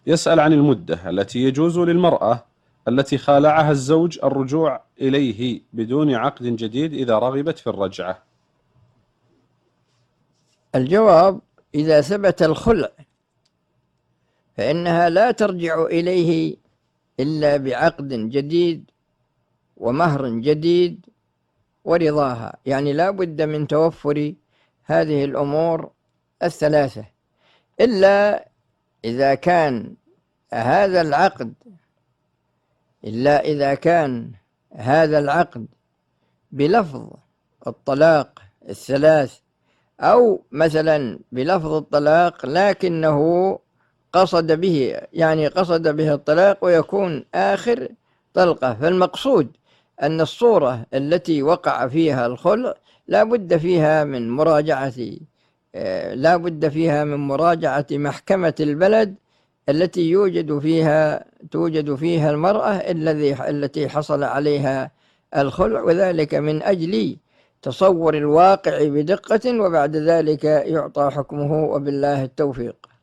يسأل عن المدة التي يجوز للمرأة التي خالعها الزوج الرجوع إليه بدون عقد جديد إذا رغبت في الرجعة. الجواب: إذا ثبت الخلع فإنها لا ترجع إليه إلا بعقد جديد ومهر جديد ورضاها، يعني لا بد من توفر هذه الأمور الثلاثة، إلا إذا كان هذا العقد بلفظ الطلاق الثلاث، أو مثلا بلفظ الطلاق لكنه قصد به الطلاق ويكون آخر طلقة. فالمقصود أن الصورة التي وقع فيها الخلع لا بد فيها من مراجعة محكمة البلد التي توجد فيها المرأة التي حصل عليها الخلع، وذلك من أجل تصور الواقع بدقة، وبعد ذلك يعطى حكمه، وبالله التوفيق.